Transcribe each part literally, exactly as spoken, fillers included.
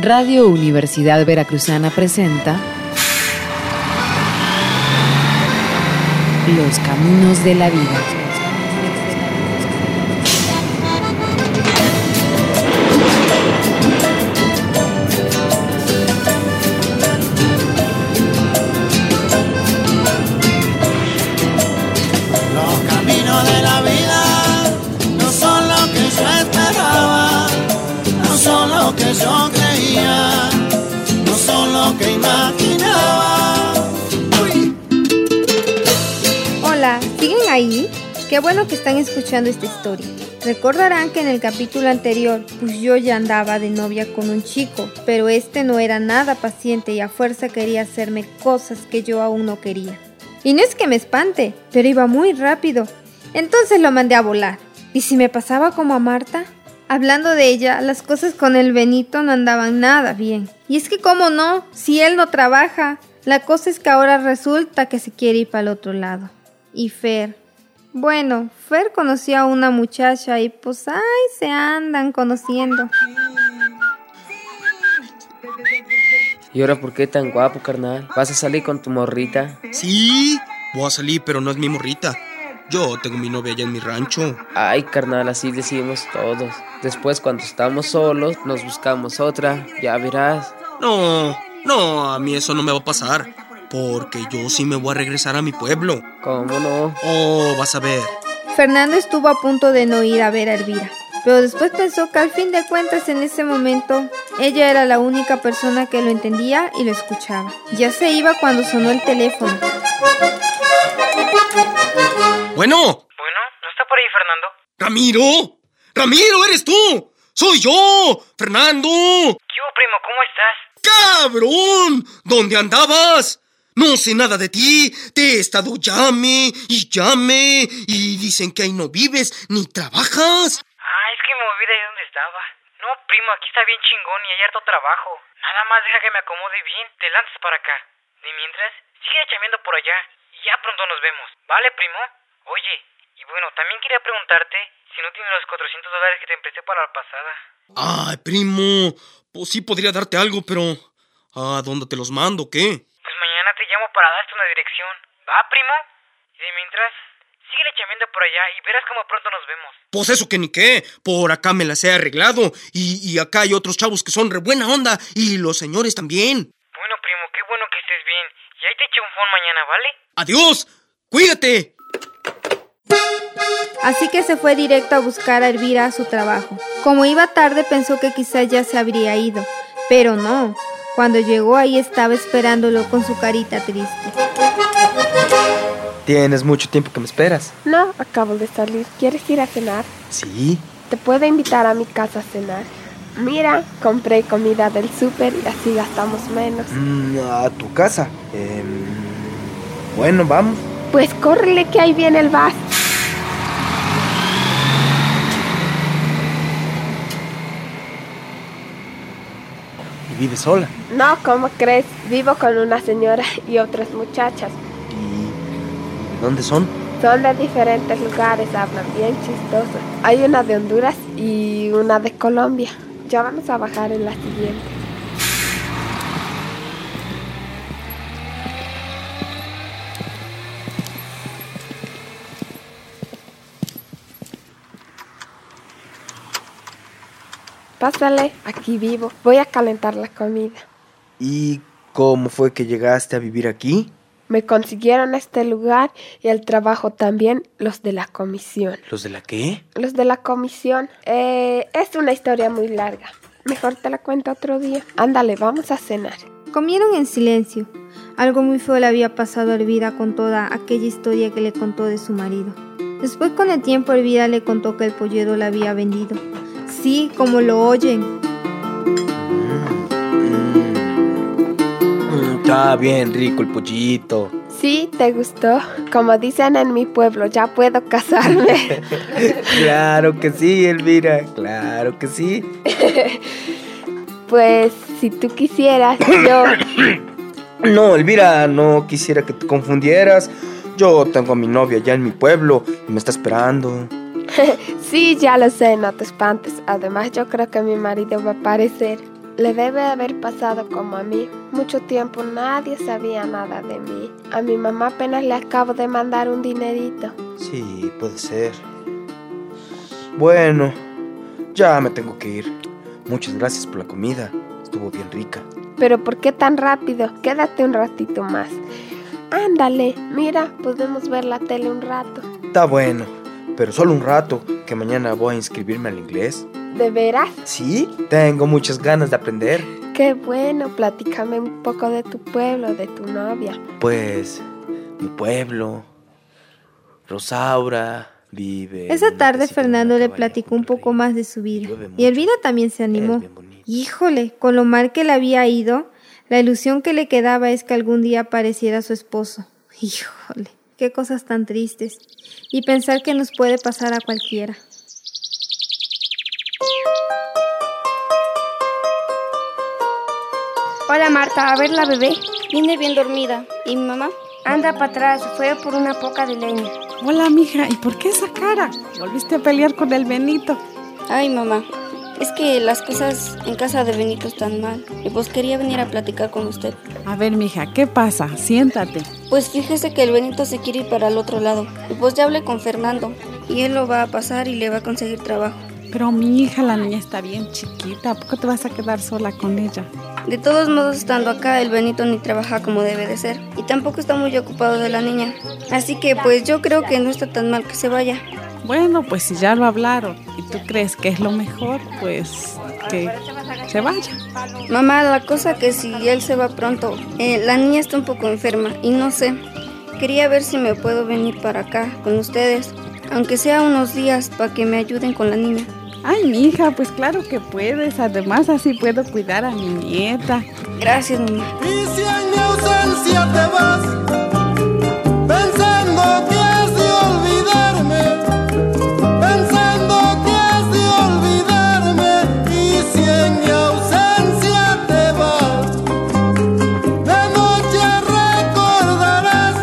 Radio Universidad Veracruzana presenta Los Caminos de la Vida. Yo creía, no son lo que imaginaba. Uy. Hola, ¿siguen ahí? Qué bueno que están escuchando esta historia. Recordarán que en el capítulo anterior, pues yo ya andaba de novia con un chico, pero este no era nada paciente y a fuerza quería hacerme cosas que yo aún no quería. Y no es que me espante, pero iba muy rápido. Entonces lo mandé a volar. ¿Y si me pasaba como a Marta? Hablando de ella, las cosas con el Benito no andaban nada bien. Y es que cómo no, si él no trabaja. La cosa es que ahora resulta que se quiere ir para el otro lado. Y Fer. Bueno, Fer conocía a una muchacha y pues ay, se andan conociendo. ¿Y ahora por qué tan guapo, carnal? ¿Vas a salir con tu morrita? Sí, voy a salir, pero no es mi morrita. Yo tengo mi novia allá en mi rancho. Ay, carnal, así decimos todos. Después, cuando estamos solos, nos buscamos otra. Ya verás. No, no, a mí eso no me va a pasar. Porque yo sí me voy a regresar a mi pueblo. ¿Cómo no? Oh, vas a ver. Fernando estuvo a punto de no ir a ver a Elvira. Pero después pensó que al fin de cuentas en ese momento ella era la única persona que lo entendía y lo escuchaba. Ya se iba cuando sonó el teléfono. Bueno. Bueno, ¿no está por ahí Fernando? ¡Ramiro! ¡Ramiro, eres tú! ¡Soy yo! ¡Fernando! ¿Qué hubo, primo? ¿Cómo estás? ¡Cabrón! ¿Dónde andabas? No sé nada de ti. Te he estado llame y llame y dicen que ahí no vives ni trabajas. Ah, es que me moví de ahí donde estaba. No, primo, aquí está bien chingón y hay harto trabajo. Nada más deja que me acomode bien. Te lanzas para acá. De mientras, sigue chameando por allá y ya pronto nos vemos. ¿Vale, primo? Oye, y bueno, también quería preguntarte si no tienes los cuatrocientos dólares que te empresté para la pasada. Ay, primo, pues sí podría darte algo, pero ¿a dónde te los mando, qué? Pues mañana te llamo para darte una dirección. ¿Va, primo? Y de mientras, síguele chameando por allá y verás cómo pronto nos vemos. Pues eso que ni qué, por acá me las he arreglado y, y acá hay otros chavos que son re buena onda y los señores también. Bueno, primo, qué bueno que estés bien. Y ahí te echo un phone mañana, ¿vale? ¡Adiós! ¡Cuídate! Así que se fue directo a buscar a Elvira a su trabajo. Como iba tarde pensó que quizás ya se habría ido, pero no. Cuando llegó ahí estaba esperándolo con su carita triste. ¿Tienes mucho tiempo que me esperas? No, acabo de salir. ¿Quieres ir a cenar? Sí. Te puedo invitar a mi casa a cenar. Mira, compré comida del súper y así gastamos menos. Mm, ¿A tu casa? Eh, bueno, vamos. Pues córrele que ahí viene el bus. ¿Y vives sola? No, ¿cómo crees? Vivo con una señora y otras muchachas. ¿Y de dónde son? Son de diferentes lugares, hablan bien chistoso. Hay una de Honduras y una de Colombia. Ya vamos a bajar en la siguiente. Pásale, aquí vivo. Voy a calentar la comida. ¿Y cómo fue que llegaste a vivir aquí? Me consiguieron este lugar y el trabajo también los de la comisión. ¿Los de la qué? Los de la comisión. Eh, es una historia muy larga. Mejor te la cuento otro día. Ándale, vamos a cenar. Comieron en silencio. Algo muy feo le había pasado a Elvira con toda aquella historia que le contó de su marido. Después, con el tiempo, Elvira le contó que el pollero la había vendido. Sí, como lo oyen. Mm, mm, está bien rico el pollito. Sí, ¿te gustó? Como dicen en mi pueblo, ya puedo casarme. Claro que sí, Elvira, claro que sí. Pues, si tú quisieras, yo... No, Elvira, no quisiera que te confundieras. Yo tengo a mi novia allá en mi pueblo y me está esperando. Sí, ya lo sé, no te espantes. Además, yo creo que mi marido va a aparecer. Le debe haber pasado como a mí. Mucho tiempo nadie sabía nada de mí. A mi mamá apenas le acabo de mandar un dinerito. Sí, puede ser. Bueno, ya me tengo que ir. Muchas gracias por la comida. Estuvo bien rica. ¿Pero por qué tan rápido? Quédate un ratito más. Ándale, mira, podemos ver la tele un rato. Está bueno, pero solo un rato, que mañana voy a inscribirme al inglés. ¿De veras? Sí, tengo muchas ganas de aprender. Qué bueno, platícame un poco de tu pueblo, de tu novia. Pues, mi pueblo, Rosaura, vive... Esa tarde Fernando le platicó un poco más de su vida. Y Elvira también se animó. Híjole, con lo mal que le había ido, la ilusión que le quedaba es que algún día apareciera su esposo. Híjole, qué cosas tan tristes. Y pensar que nos puede pasar a cualquiera. Hola Marta, a ver la bebé. Vine bien dormida. ¿Y mi mamá? Anda para atrás, fue por una poca de leña. Hola mija, ¿y por qué esa cara? ¿Volviste a pelear con el Benito? Ay mamá, es que las cosas en casa de Benito están mal. Y pues quería venir a platicar con usted. A ver mija, ¿qué pasa? Siéntate. Pues fíjese que el Benito se quiere ir para el otro lado. Y pues ya hablé con Fernando. Y él lo va a pasar y le va a conseguir trabajo. Pero mi hija, la niña está bien chiquita. ¿Por qué te vas a quedar sola con ella? De todos modos, estando acá, el Benito ni trabaja como debe de ser. Y tampoco está muy ocupado de la niña. Así que pues yo creo que no está tan mal que se vaya. Bueno, pues si ya lo hablaron y tú crees que es lo mejor, pues que se vaya. Mamá, la cosa que si él se va pronto, eh, la niña está un poco enferma y no sé. Quería ver si me puedo venir para acá con ustedes, aunque sea unos días para que me ayuden con la niña. Ay, mi hija, pues claro que puedes. Además, así puedo cuidar a mi nieta. Gracias, mamá. Y si en mi ausencia te vas, pensando que has de olvidarme, pensando que has de olvidarme. Y si en mi ausencia te vas, de noche recordarás,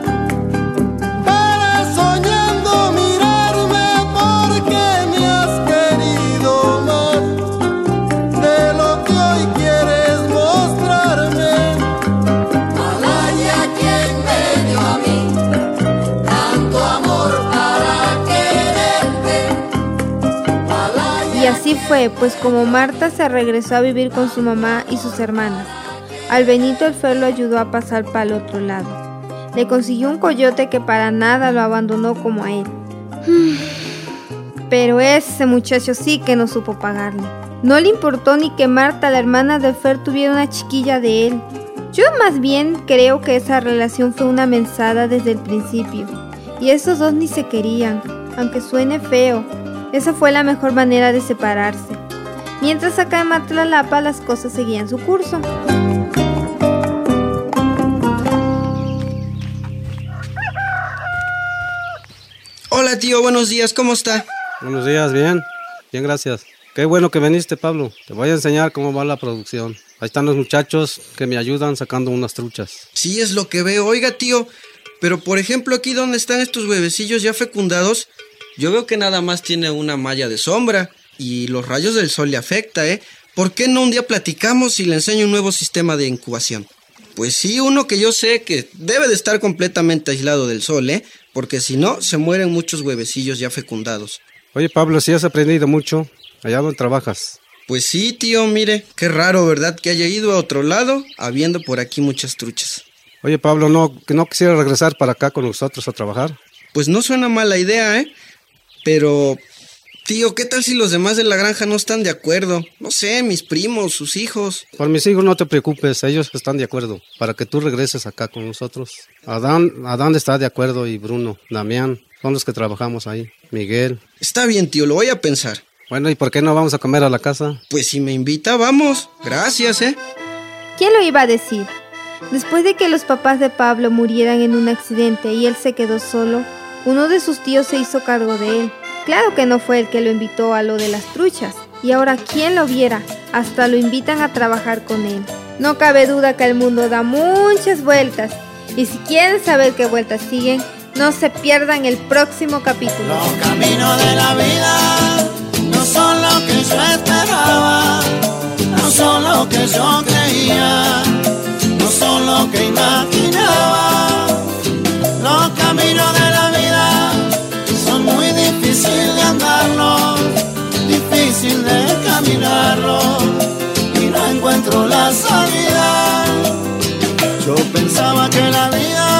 para soñando mirarme, porque me has querido más de lo que hoy quieres mostrarme. Malaya quien me dio a mí tanto amor para quererte. Malaya. Y así fue, pues como Marta se regresó a vivir con su mamá y sus hermanas, al Benito el Fer lo ayudó a pasar para el otro lado. Le consiguió un coyote que para nada lo abandonó como a él. Pero ese muchacho sí que no supo pagarle. No le importó ni que Marta, la hermana de Fer, tuviera una chiquilla de él. Yo más bien creo que esa relación fue una mensada desde el principio. Y esos dos ni se querían, aunque suene feo. Esa fue la mejor manera de separarse. Mientras acá en Matlalapa las cosas seguían su curso. Hola tío, buenos días, ¿cómo está? Buenos días, bien, bien, gracias. Qué bueno que viniste, Pablo. Te voy a enseñar cómo va la producción. Ahí están los muchachos que me ayudan sacando unas truchas. Sí, es lo que veo. Oiga tío, pero por ejemplo aquí donde están estos huevecillos ya fecundados, yo veo que nada más tiene una malla de sombra y los rayos del sol le afecta, ¿eh? ¿Por qué no un día platicamos y le enseño un nuevo sistema de incubación? Pues sí, uno que yo sé que debe de estar completamente aislado del sol, ¿eh? Porque si no, se mueren muchos huevecillos ya fecundados. Oye, Pablo, si has aprendido mucho, allá donde trabajas. Pues sí, tío, mire, qué raro, ¿verdad? Que haya ido a otro lado, habiendo por aquí muchas truchas. Oye, Pablo, ¿no, que no quisiera regresar para acá con nosotros a trabajar? Pues no suena mala idea, ¿eh? Pero, tío, ¿qué tal si los demás de la granja no están de acuerdo? No sé, mis primos, sus hijos. Por mis hijos no te preocupes, ellos están de acuerdo, para que tú regreses acá con nosotros. Adán, Adán está de acuerdo y Bruno, Damián, son los que trabajamos ahí, Miguel. Está bien, tío, lo voy a pensar. Bueno, ¿y por qué no vamos a comer a la casa? Pues si me invita, vamos. Gracias, ¿eh? ¿Quién lo iba a decir? Después de que los papás de Pablo murieran en un accidente y él se quedó solo, uno de sus tíos se hizo cargo de él. Claro que no fue el que lo invitó a lo de las truchas. Y ahora, ¿quién lo viera? Hasta lo invitan a trabajar con él. No cabe duda que el mundo da muchas vueltas. Y si quieren saber qué vueltas siguen, no se pierdan el próximo capítulo. Los caminos de la vida no son lo que yo esperaba, no son lo que yo creía, no son lo que imaginaba. Los caminos de la vida son muy difíciles de andarlos, difícil de caminarlos, y no encuentro la salida. Yo pensaba que la vida